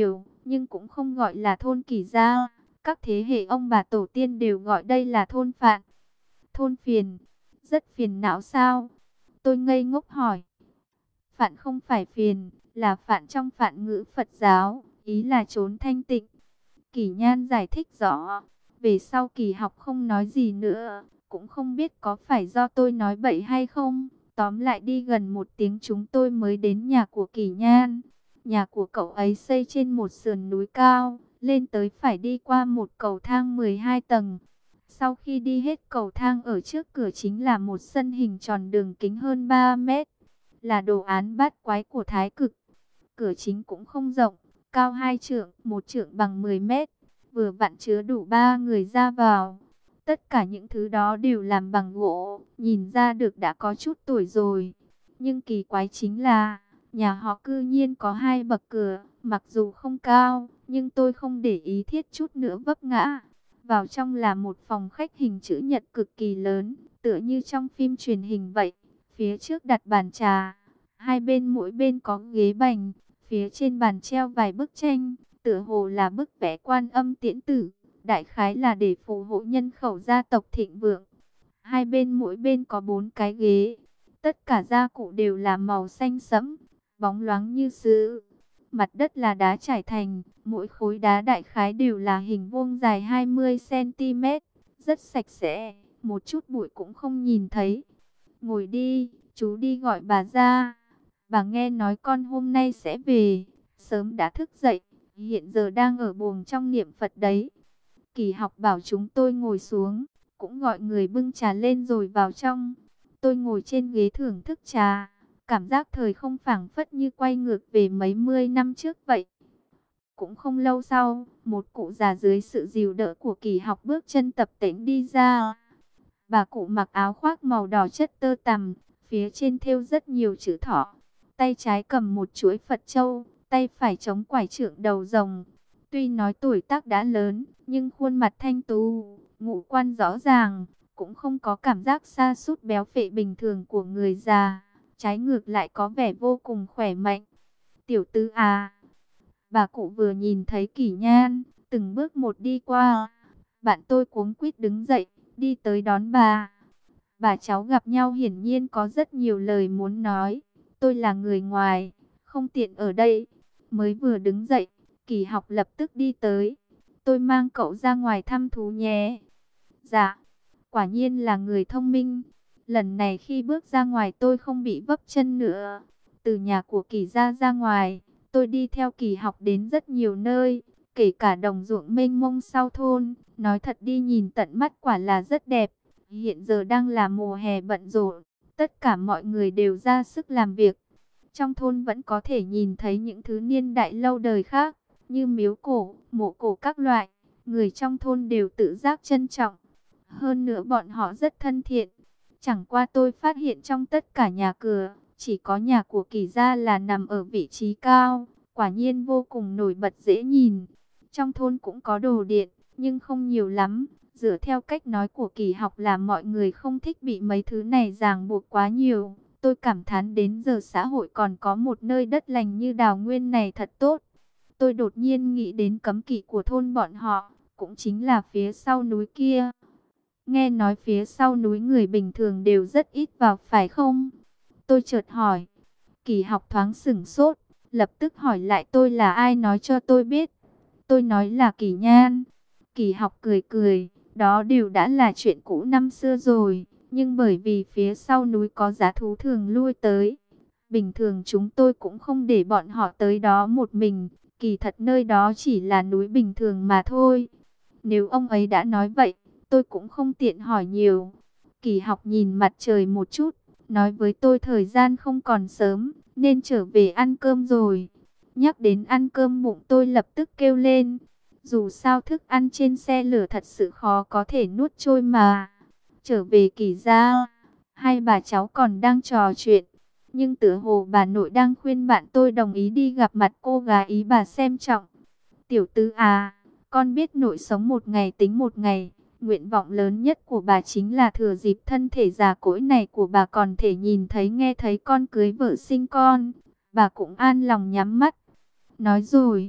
nhưng cũng không gọi là thôn Kỳ Gia. Các thế hệ ông bà tổ tiên đều gọi đây là thôn Phạn. Thôn phiền, rất phiền não sao? Tôi ngây ngốc hỏi. Phạn không phải phiền, là phạn trong phạn ngữ Phật giáo, ý là trốn thanh tịnh. Kỳ Nhan giải thích rõ. Về sau Kỳ Học không nói gì nữa, cũng không biết có phải do tôi nói bậy hay không. Tóm lại đi gần 1 tiếng chúng tôi mới đến nhà của Kỳ Nhan. Nhà của cậu ấy xây trên một sườn núi cao, lên tới phải đi qua một cầu thang 12 tầng. Sau khi đi hết cầu thang, ở trước cửa chính là một sân hình tròn đường kính hơn 3 mét, là đồ án bát quái của Thái Cực. Cửa chính cũng không rộng, cao 2 trượng, 1 trượng bằng 10 mét, vừa vặn chứa đủ 3 người ra vào. Tất cả những thứ đó đều làm bằng gỗ, nhìn ra được đã có chút tuổi rồi. Nhưng kỳ quái chính là, nhà họ cư nhiên có 2 bậc cửa, mặc dù không cao, nhưng tôi không để ý thiết chút nữa vấp ngã. Vào trong là một phòng khách hình chữ nhật cực kỳ lớn, tựa như trong phim truyền hình vậy. Phía trước đặt bàn trà, hai bên mỗi bên có ghế bành, phía trên bàn treo vài bức tranh, tựa hồ là bức vẽ Quan Âm Tiễn Tử, đại khái là để phù hộ nhân khẩu gia tộc thịnh vượng. Hai bên mỗi bên có 4 cái ghế, tất cả gia cụ đều là màu xanh sẫm, bóng loáng như sứ. Mặt đất là đá trải thành, mỗi khối đá đại khái đều là hình vuông dài 20 cm, rất sạch sẽ, một chút bụi cũng không nhìn thấy. Ngồi đi, chú đi gọi bà ra. Bà nghe nói con hôm nay sẽ về, sớm đã thức dậy, hiện giờ đang ở buồng trong niệm Phật đấy. Kỳ Học bảo chúng tôi ngồi xuống, cũng gọi người bưng trà lên rồi vào trong. Tôi ngồi trên ghế thưởng thức trà, cảm giác thời không phảng phất như quay ngược về mấy mươi năm trước vậy. Cũng không lâu sau, một cụ già dưới sự dìu đỡ của Kỳ Học bước chân tập tễnh đi ra. Bà cụ mặc áo khoác màu đỏ chất tơ tằm, phía trên thêu rất nhiều chữ thọ. Tay trái cầm một chuỗi Phật châu, tay phải chống quải trượng đầu rồng. Tuy nói tuổi tác đã lớn, nhưng khuôn mặt thanh tú, ngũ quan rõ ràng, cũng không có cảm giác sa sút béo phệ bình thường của người già. Trái ngược lại có vẻ vô cùng khỏe mạnh. Tiểu Tư à! Bà cụ vừa nhìn thấy Kỳ Nhan, từng bước một đi qua. Bạn tôi cuống quýt đứng dậy, đi tới đón bà. Bà cháu gặp nhau hiển nhiên có rất nhiều lời muốn nói. Tôi là người ngoài, không tiện ở đây. Mới vừa đứng dậy, Kỳ Học lập tức đi tới. Tôi mang cậu ra ngoài thăm thú nhé. Dạ, quả nhiên là người thông minh. Lần này khi bước ra ngoài tôi không bị vấp chân nữa. Từ nhà của Kỳ ra ra ngoài, tôi đi theo Kỳ Học đến rất nhiều nơi, kể cả đồng ruộng mênh mông sau thôn. Nói thật đi nhìn tận mắt quả là rất đẹp. Hiện giờ đang là mùa hè bận rộn, tất cả mọi người đều ra sức làm việc. Trong thôn vẫn có thể nhìn thấy những thứ niên đại lâu đời khác, như miếu cổ, mộ cổ các loại. Người trong thôn đều tự giác trân trọng. Hơn nữa bọn họ rất thân thiện. Chẳng qua tôi phát hiện trong tất cả nhà cửa, chỉ có nhà của Kỳ gia là nằm ở vị trí cao, quả nhiên vô cùng nổi bật dễ nhìn. Trong thôn cũng có đồ điện, nhưng không nhiều lắm. Dựa theo cách nói của Kỳ Học là mọi người không thích bị mấy thứ này ràng buộc quá nhiều. Tôi cảm thán đến giờ xã hội còn có một nơi đất lành như Đào Nguyên này thật tốt. Tôi đột nhiên nghĩ đến cấm kỵ của thôn bọn họ, cũng chính là phía sau núi kia. Nghe nói phía sau núi người bình thường đều rất ít vào phải không? Tôi chợt hỏi. Kỳ Học thoáng sửng sốt, lập tức hỏi lại tôi là ai nói cho tôi biết. Tôi nói là Kỳ Nhan. Kỳ Học cười cười, đó đều đã là chuyện cũ năm xưa rồi. Nhưng bởi vì phía sau núi có giá thú thường lui tới, bình thường chúng tôi cũng không để bọn họ tới đó một mình. Kỳ thật nơi đó chỉ là núi bình thường mà thôi. Nếu ông ấy đã nói vậy, tôi cũng không tiện hỏi nhiều. Kỳ Học nhìn mặt trời một chút, nói với tôi thời gian không còn sớm, nên trở về ăn cơm rồi. Nhắc đến ăn cơm bụng tôi lập tức kêu lên. Dù sao thức ăn trên xe lửa thật sự khó có thể nuốt trôi mà. Trở về Kỳ gia, hai bà cháu còn đang trò chuyện. Nhưng tựa hồ bà nội đang khuyên bạn tôi đồng ý đi gặp mặt cô gái ý bà xem trọng. Tiểu Tư à, con biết nội sống một ngày tính một ngày. Nguyện vọng lớn nhất của bà chính là thừa dịp thân thể già cỗi này của bà còn thể nhìn thấy nghe thấy con cưới vợ sinh con. Bà cũng an lòng nhắm mắt. Nói rồi,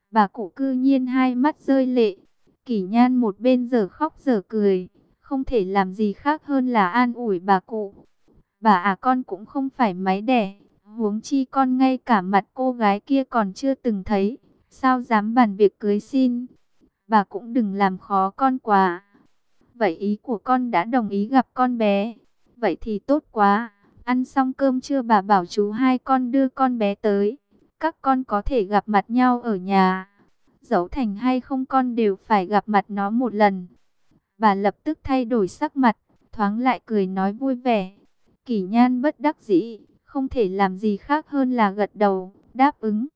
Bà cụ cư nhiên hai mắt rơi lệ. Kỷ Nhan một bên giờ khóc giờ cười, không thể làm gì khác hơn là an ủi bà cụ. Bà à, con cũng không phải máy đẻ, huống chi con ngay cả mặt cô gái kia còn chưa từng thấy, sao dám bàn việc cưới xin. Bà cũng đừng làm khó con quá. Vậy ý của con đã đồng ý gặp con bé. Vậy thì tốt quá. Ăn xong cơm trưa bà bảo chú hai con đưa con bé tới. Các con có thể gặp mặt nhau ở nhà. Dẫu thành hay không con đều phải gặp mặt nó một lần. Bà lập tức thay đổi sắc mặt, thoáng lại cười nói vui vẻ. Kỷ Nhan bất đắc dĩ, không thể làm gì khác hơn là gật đầu, đáp ứng.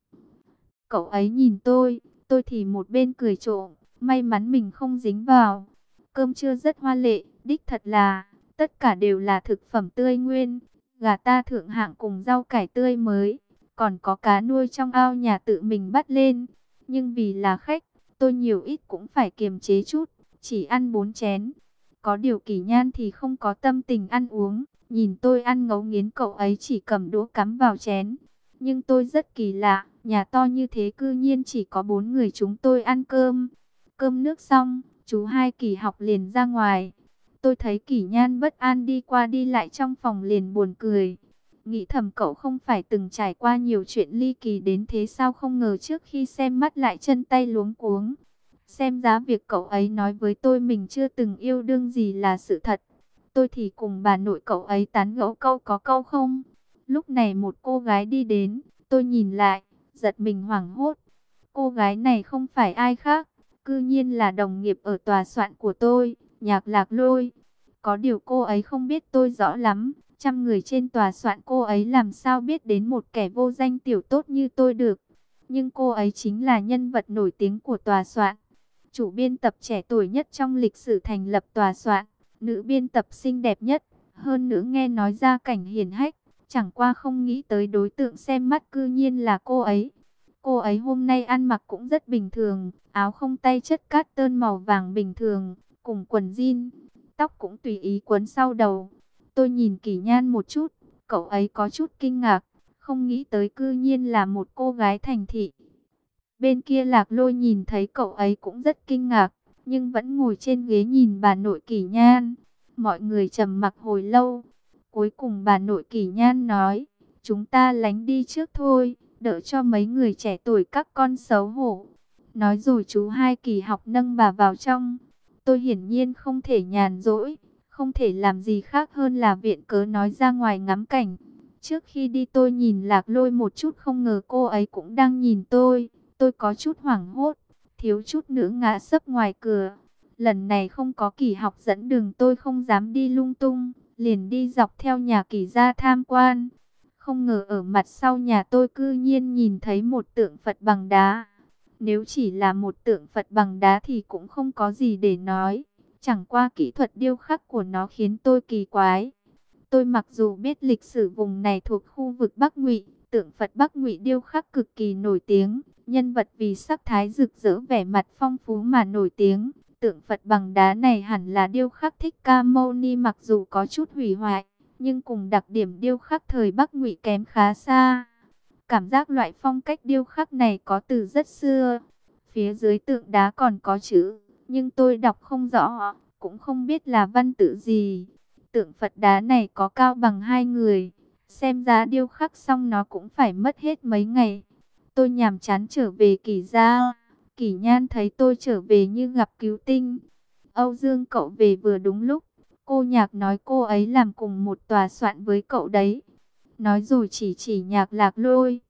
Cậu ấy nhìn tôi thì một bên cười trộm, may mắn mình không dính vào. Cơm trưa rất hoa lệ, đích thật là, tất cả đều là thực phẩm tươi nguyên, gà ta thượng hạng cùng rau cải tươi mới, còn có cá nuôi trong ao nhà tự mình bắt lên. Nhưng vì là khách, tôi nhiều ít cũng phải kiềm chế chút, chỉ ăn 4 chén. Có điều Kỷ Nhan thì không có tâm tình ăn uống, nhìn tôi ăn ngấu nghiến, cậu ấy chỉ cầm đũa cắm vào chén. Nhưng tôi rất kỳ lạ, nhà to như thế cư nhiên chỉ có 4 người chúng tôi ăn cơm. Cơm nước xong, chú hai Kỳ học liền ra ngoài. Tôi thấy Kỷ Nhan bất an đi qua đi lại trong phòng liền buồn cười. Nghĩ thầm cậu không phải từng trải qua nhiều chuyện ly kỳ đến thế sao, không ngờ trước khi xem mắt lại chân tay luống cuống. Xem giá việc cậu ấy nói với tôi mình chưa từng yêu đương gì là sự thật. Tôi thì cùng bà nội cậu ấy tán gẫu câu có câu không. Lúc này một cô gái đi đến, tôi nhìn lại, giật mình hoảng hốt. Cô gái này không phải ai khác, cư nhiên là đồng nghiệp ở tòa soạn của tôi, Nhạc Lạc Lôi. Có điều cô ấy không biết tôi rõ lắm, trăm người trên tòa soạn cô ấy làm sao biết đến một kẻ vô danh tiểu tốt như tôi được. Nhưng cô ấy chính là nhân vật nổi tiếng của tòa soạn, chủ biên tập trẻ tuổi nhất trong lịch sử thành lập tòa soạn, nữ biên tập xinh đẹp nhất, hơn nữa nghe nói gia cảnh hiển hách. Chẳng qua không nghĩ tới đối tượng xem mắt cư nhiên là cô ấy. Cô ấy hôm nay ăn mặc cũng rất bình thường, áo không tay chất cát tơn màu vàng bình thường, cùng quần jean, tóc cũng tùy ý quấn sau đầu. Tôi nhìn Kỷ Nhan một chút, cậu ấy có chút kinh ngạc, không nghĩ tới cư nhiên là một cô gái thành thị. Bên kia Lạc Lôi nhìn thấy cậu ấy cũng rất kinh ngạc, nhưng vẫn ngồi trên ghế nhìn bà nội Kỷ Nhan. Mọi người trầm mặc hồi lâu. Cuối cùng bà nội Kỷ Nhan nói, chúng ta lánh đi trước thôi, đỡ cho mấy người trẻ tuổi các con xấu hổ. Nói rồi chú hai Kỳ học nâng bà vào trong. Tôi hiển nhiên không thể nhàn rỗi, không thể làm gì khác hơn là viện cớ nói ra ngoài ngắm cảnh. Trước khi đi tôi nhìn Lạc Lôi một chút, không ngờ cô ấy cũng đang nhìn tôi. Tôi có chút hoảng hốt, thiếu chút nữa ngã sấp ngoài cửa. Lần này không có Kỳ học dẫn đường tôi không dám đi lung tung, liền đi dọc theo nhà Kỳ ra tham quan. Không ngờ ở mặt sau nhà tôi cư nhiên nhìn thấy một tượng Phật bằng đá. Nếu chỉ là một tượng Phật bằng đá thì cũng không có gì để nói. Chẳng qua kỹ thuật điêu khắc của nó khiến tôi kỳ quái. Tôi mặc dù biết lịch sử vùng này thuộc khu vực Bắc Ngụy, tượng Phật Bắc Ngụy điêu khắc cực kỳ nổi tiếng. Nhân vật vì sắc thái rực rỡ vẻ mặt phong phú mà nổi tiếng. Tượng Phật bằng đá này hẳn là điêu khắc Thích Ca Mâu Ni, mặc dù có chút hủy hoại, nhưng cùng đặc điểm điêu khắc thời Bắc Ngụy kém khá xa. Cảm giác loại phong cách điêu khắc này có từ rất xưa. Phía dưới tượng đá còn có chữ, nhưng tôi đọc không rõ, cũng không biết là văn tự gì. Tượng Phật đá này có cao bằng 2 người, xem ra điêu khắc xong nó cũng phải mất hết mấy ngày. Tôi nhàm chán trở về Kỳ gia. Kỷ Nhan thấy tôi trở về như gặp cứu tinh. Âu Dương cậu về vừa đúng lúc. Cô Nhạc nói cô ấy làm cùng một tòa soạn với cậu đấy. Nói rồi chỉ Nhạc Lạc Lôi.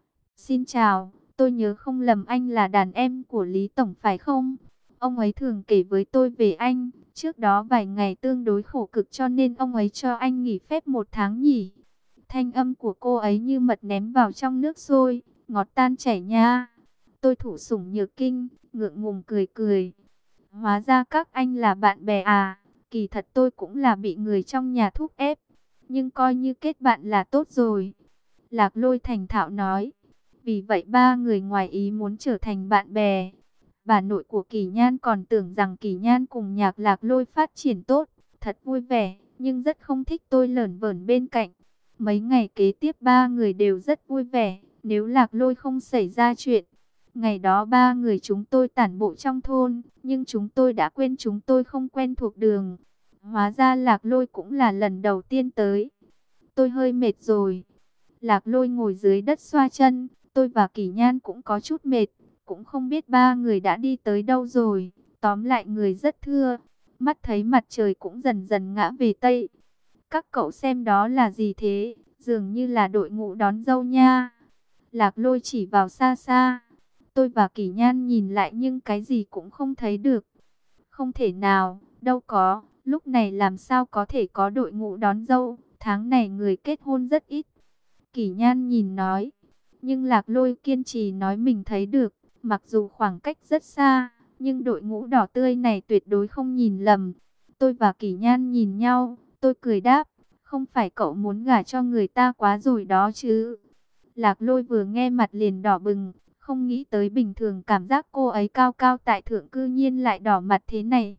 Xin chào, tôi nhớ không lầm anh là đàn em của Lý Tổng phải không? Ông ấy thường kể với tôi về anh. Trước đó vài ngày tương đối khổ cực cho nên ông ấy cho anh nghỉ phép 1 tháng nhỉ. Thanh âm của cô ấy như mật ném vào trong nước sôi, ngọt tan chảy nha. Tôi thủ sủng nhược kinh, ngượng ngùng cười cười. Hóa ra các anh là bạn bè à, kỳ thật tôi cũng là bị người trong nhà thúc ép. Nhưng coi như kết bạn là tốt rồi. Lạc Lôi thành thạo nói. Vì vậy ba người ngoài ý muốn trở thành bạn bè. Bà nội của Kỷ Nhan còn tưởng rằng Kỷ Nhan cùng Nhạc Lạc Lôi phát triển tốt, thật vui vẻ, nhưng rất không thích tôi lởn vởn bên cạnh. Mấy ngày kế tiếp ba người đều rất vui vẻ, nếu Lạc Lôi không xảy ra chuyện. Ngày đó ba người chúng tôi tản bộ trong thôn, nhưng chúng tôi đã quên chúng tôi không quen thuộc đường. Hóa ra Lạc Lôi cũng là lần đầu tiên tới. Tôi hơi mệt rồi. Lạc Lôi ngồi dưới đất xoa chân, tôi và Kỷ Nhan cũng có chút mệt, cũng không biết ba người đã đi tới đâu rồi. Tóm lại người rất thưa, mắt thấy mặt trời cũng dần dần ngã về Tây. Các cậu xem đó là gì thế? Dường như là đội ngũ đón dâu nha. Lạc Lôi chỉ vào xa xa. Tôi và Kỷ Nhan nhìn lại nhưng cái gì cũng không thấy được. Không thể nào, đâu có, lúc này làm sao có thể có đội ngũ đón dâu, tháng này người kết hôn rất ít. Kỷ Nhan nhìn nói, nhưng Lạc Lôi kiên trì nói mình thấy được, mặc dù khoảng cách rất xa, nhưng đội ngũ đỏ tươi này tuyệt đối không nhìn lầm. Tôi và Kỷ Nhan nhìn nhau, tôi cười đáp, không phải cậu muốn gả cho người ta quá rồi đó chứ. Lạc Lôi vừa nghe mặt liền đỏ bừng, không nghĩ tới bình thường cảm giác cô ấy cao cao tại thượng cư nhiên lại đỏ mặt thế này.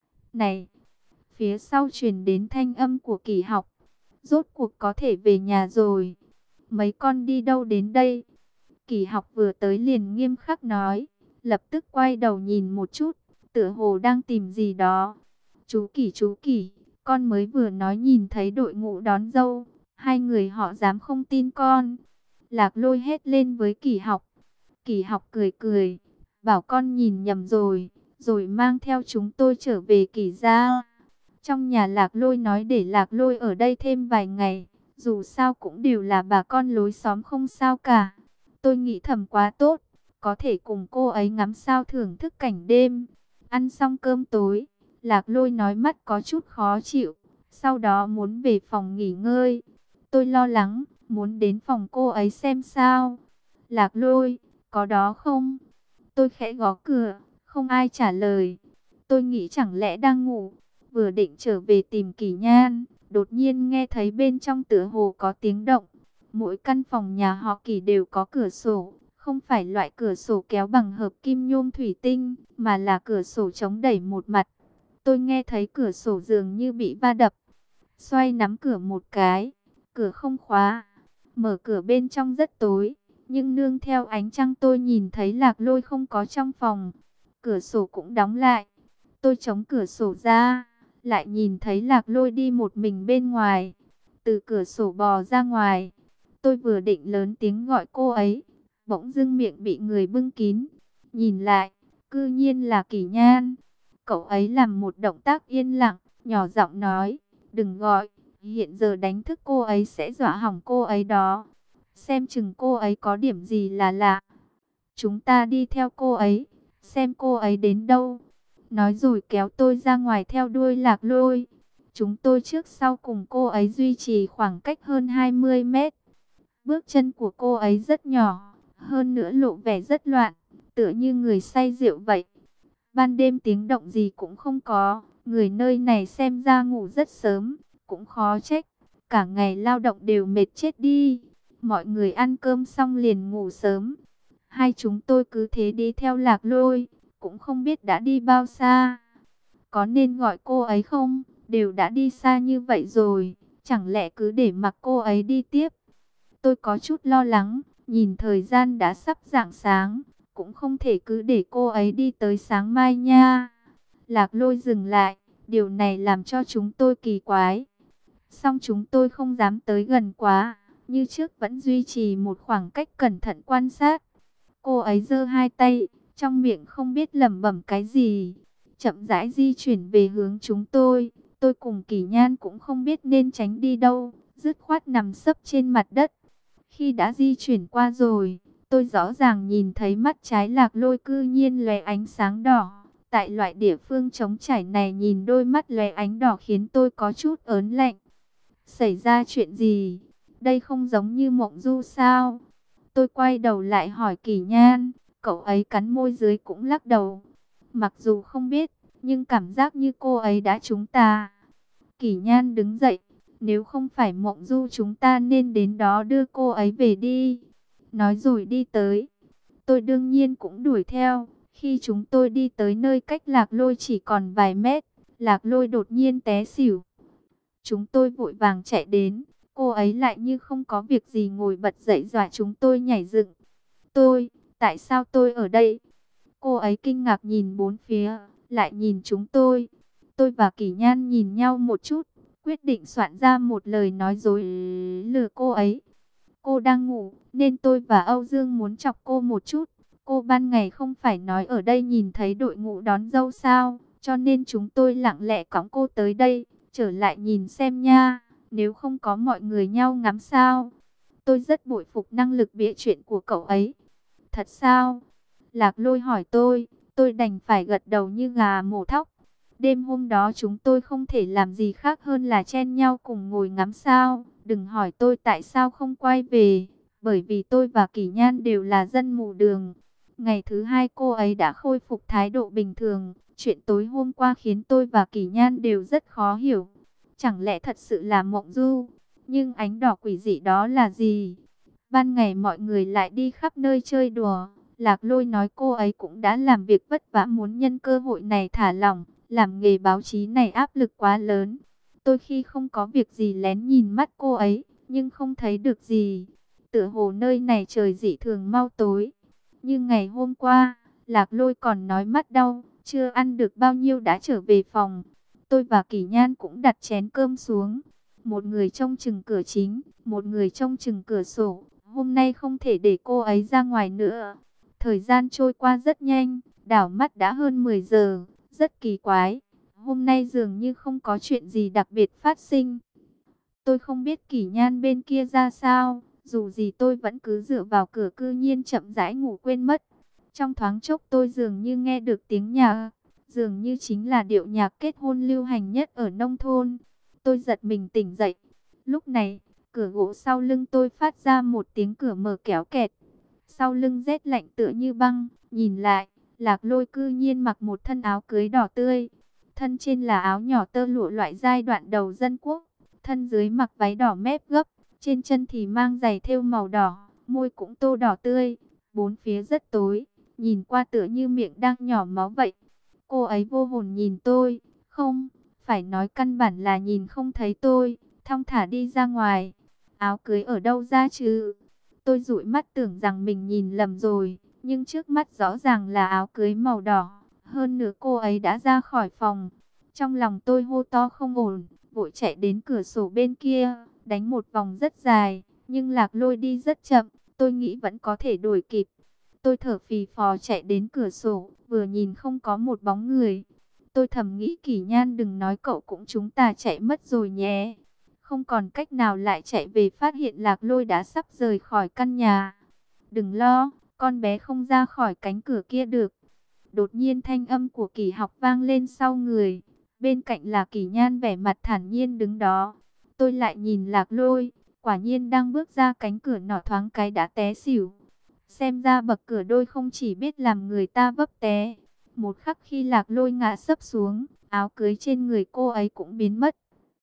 Này, phía sau truyền đến thanh âm của Kỷ Học, rốt cuộc có thể về nhà rồi. Mấy con đi đâu đến đây? Kỷ Học vừa tới liền nghiêm khắc nói, lập tức quay đầu nhìn một chút, tựa hồ đang tìm gì đó. Chú Kỷ, con mới vừa nói nhìn thấy đội ngũ đón dâu, hai người họ dám không tin con. Lạc Lôi hét lên với Kỷ Học. Kỷ Học cười cười, bảo con nhìn nhầm rồi mang theo chúng tôi trở về Kỷ gia. Trong nhà Lạc Lôi nói để Lạc Lôi ở đây thêm vài ngày, dù sao cũng đều là bà con lối xóm không sao cả. Tôi nghĩ thầm quá tốt, có thể cùng cô ấy ngắm sao thưởng thức cảnh đêm. Ăn xong cơm tối, Lạc Lôi nói mắt có chút khó chịu, sau đó muốn về phòng nghỉ ngơi. Tôi lo lắng, muốn đến phòng cô ấy xem sao. Lạc Lôi, có đó không? Tôi khẽ gõ cửa, không ai trả lời. Tôi nghĩ chẳng lẽ đang ngủ, vừa định trở về tìm Kỷ Nhan, đột nhiên nghe thấy bên trong tựa hồ có tiếng động. Mỗi căn phòng nhà họ Kỷ đều có cửa sổ, không phải loại cửa sổ kéo bằng hợp kim nhôm thủy tinh, mà là cửa sổ chống đẩy một mặt. Tôi nghe thấy cửa sổ dường như bị va đập. Xoay nắm cửa một cái, cửa không khóa. Mở cửa bên trong rất tối, nhưng nương theo ánh trăng tôi nhìn thấy Lạc Lôi không có trong phòng. Cửa sổ cũng đóng lại. Tôi chống cửa sổ ra, lại nhìn thấy Lạc Lôi đi một mình bên ngoài. Từ cửa sổ bò ra ngoài, tôi vừa định lớn tiếng gọi cô ấy, bỗng dưng miệng bị người bưng kín. Nhìn lại, cư nhiên là Kỷ Nhan. Cậu ấy làm một động tác yên lặng, nhỏ giọng nói, đừng gọi, hiện giờ đánh thức cô ấy sẽ dọa hỏng cô ấy đó. Xem chừng cô ấy có điểm gì là lạ. Chúng ta đi theo cô ấy, xem cô ấy đến đâu. Nói rồi kéo tôi ra ngoài theo đuôi Lạc Lôi. Chúng tôi trước sau cùng cô ấy duy trì khoảng cách hơn 20 mét. Bước chân của cô ấy rất nhỏ, hơn nữa lộ vẻ rất loạn, tựa như người say rượu vậy. Ban đêm tiếng động gì cũng không có, người nơi này xem ra ngủ rất sớm, cũng khó trách. Cả ngày lao động đều mệt chết đi. Mọi người ăn cơm xong liền ngủ sớm. Hai chúng tôi cứ thế đi theo Lạc Lôi, cũng không biết đã đi bao xa. Có nên gọi cô ấy không? Đều đã đi xa như vậy rồi, chẳng lẽ cứ để mặc cô ấy đi tiếp? Tôi có chút lo lắng, nhìn thời gian đã sắp rạng sáng, cũng không thể cứ để cô ấy đi tới sáng mai nha. Lạc Lôi dừng lại, điều này làm cho chúng tôi kỳ quái. Song chúng tôi không dám tới gần quá, như trước vẫn duy trì một khoảng cách cẩn thận quan sát. Cô ấy giơ hai tay, trong miệng không biết lẩm bẩm cái gì, chậm rãi di chuyển về hướng chúng tôi. Tôi cùng Kỷ Nhan cũng không biết nên tránh đi đâu, dứt khoát nằm sấp trên mặt đất. Khi đã di chuyển qua rồi, tôi rõ ràng nhìn thấy mắt trái Lạc Lôi cư nhiên lóe ánh sáng đỏ. Tại loại địa phương trống trải này nhìn đôi mắt lóe ánh đỏ khiến tôi có chút ớn lạnh. Xảy ra chuyện gì? Đây không giống như mộng du sao? Tôi quay đầu lại hỏi Kỷ Nhan, cậu ấy cắn môi dưới cũng lắc đầu. Mặc dù không biết, nhưng cảm giác như cô ấy đã trúng ta. Kỷ Nhan đứng dậy, nếu không phải mộng du chúng ta nên đến đó đưa cô ấy về đi. Nói rồi đi tới. Tôi đương nhiên cũng đuổi theo. Khi chúng tôi đi tới nơi cách Lạc Lôi chỉ còn vài mét, Lạc Lôi đột nhiên té xỉu. Chúng tôi vội vàng chạy đến, cô ấy lại như không có việc gì ngồi bật dậy dọa chúng tôi nhảy dựng. tại sao tôi ở đây? Cô ấy kinh ngạc nhìn bốn phía, lại nhìn chúng tôi. Tôi và Kỷ Nhan nhìn nhau một chút, quyết định soạn ra một lời nói dối lừa cô ấy. Cô đang ngủ, nên tôi và Âu Dương muốn chọc cô một chút. Cô ban ngày không phải nói ở đây nhìn thấy đội ngũ đón dâu sao, cho nên chúng tôi lặng lẽ cõng cô tới đây, trở lại nhìn xem nha, nếu không có mọi người nhau ngắm sao. Tôi rất bội phục năng lực bịa chuyện của cậu ấy. Thật sao? Lạc Lôi hỏi tôi đành phải gật đầu như gà mổ thóc. Đêm hôm đó chúng tôi không thể làm gì khác hơn là chen nhau cùng ngồi ngắm sao. Đừng hỏi tôi tại sao không quay về, bởi vì tôi và Kỷ Nhan đều là dân mù đường. Ngày thứ hai cô ấy đã khôi phục thái độ bình thường. Chuyện tối hôm qua khiến tôi và Kỷ Nhan đều rất khó hiểu. Chẳng lẽ thật sự là mộng du? Nhưng ánh đỏ quỷ dị đó là gì? Ban ngày mọi người lại đi khắp nơi chơi đùa. Lạc Lôi nói cô ấy cũng đã làm việc vất vả, muốn nhân cơ hội này thả lỏng. Làm nghề báo chí này áp lực quá lớn. Tôi khi không có việc gì lén nhìn mắt cô ấy, nhưng không thấy được gì. Tựa hồ nơi này trời dị thường mau tối. Nhưng ngày hôm qua, Lạc Lôi còn nói mắt đau, chưa ăn được bao nhiêu đã trở về phòng. Tôi và Kỷ Nhan cũng đặt chén cơm xuống. Một người trông chừng cửa chính, một người trông chừng cửa sổ. Hôm nay không thể để cô ấy ra ngoài nữa. Thời gian trôi qua rất nhanh, đảo mắt đã hơn 10 giờ, rất kỳ quái. Hôm nay dường như không có chuyện gì đặc biệt phát sinh. Tôi không biết Kỷ Nhan bên kia ra sao, dù gì tôi vẫn cứ dựa vào cửa, cư nhiên chậm rãi ngủ quên mất. Trong thoáng chốc tôi dường như nghe được tiếng nhạc, dường như chính là điệu nhạc kết hôn lưu hành nhất ở nông thôn. Tôi giật mình tỉnh dậy. Lúc này, cửa gỗ sau lưng tôi phát ra một tiếng cửa mở kéo kẹt. Sau lưng rét lạnh tựa như băng, nhìn lại, Lạc Lôi cư nhiên mặc một thân áo cưới đỏ tươi. Thân trên là áo nhỏ tơ lụa loại giai đoạn đầu dân quốc, thân dưới mặc váy đỏ mép gấp, trên chân thì mang giày thêu màu đỏ, môi cũng tô đỏ tươi. Bốn phía rất tối, nhìn qua tựa như miệng đang nhỏ máu vậy. Cô ấy vô hồn nhìn tôi, không, phải nói căn bản là nhìn không thấy tôi, thong thả đi ra ngoài. Áo cưới ở đâu ra chứ? Tôi dụi mắt tưởng rằng mình nhìn lầm rồi, nhưng trước mắt rõ ràng là áo cưới màu đỏ. Hơn nữa cô ấy đã ra khỏi phòng. Trong lòng tôi hô to không ổn, vội chạy đến cửa sổ bên kia, đánh một vòng rất dài. Nhưng Lạc Lôi đi rất chậm, tôi nghĩ vẫn có thể đuổi kịp. Tôi thở phì phò chạy đến cửa sổ, vừa nhìn không có một bóng người. Tôi thầm nghĩ Kỷ Nhan đừng nói cậu cũng chúng ta chạy mất rồi nhé. Không còn cách nào lại chạy về, phát hiện Lạc Lôi đã sắp rời khỏi căn nhà. Đừng lo, con bé không ra khỏi cánh cửa kia được. Đột nhiên thanh âm của Kỷ Học vang lên sau người. Bên cạnh là Kỷ Nhan vẻ mặt thản nhiên đứng đó. Tôi lại nhìn Lạc Lôi, quả nhiên đang bước ra cánh cửa nọ thoáng cái đã té xỉu. Xem ra bậc cửa đôi không chỉ biết làm người ta vấp té. Một khắc khi Lạc Lôi ngã sấp xuống, áo cưới trên người cô ấy cũng biến mất.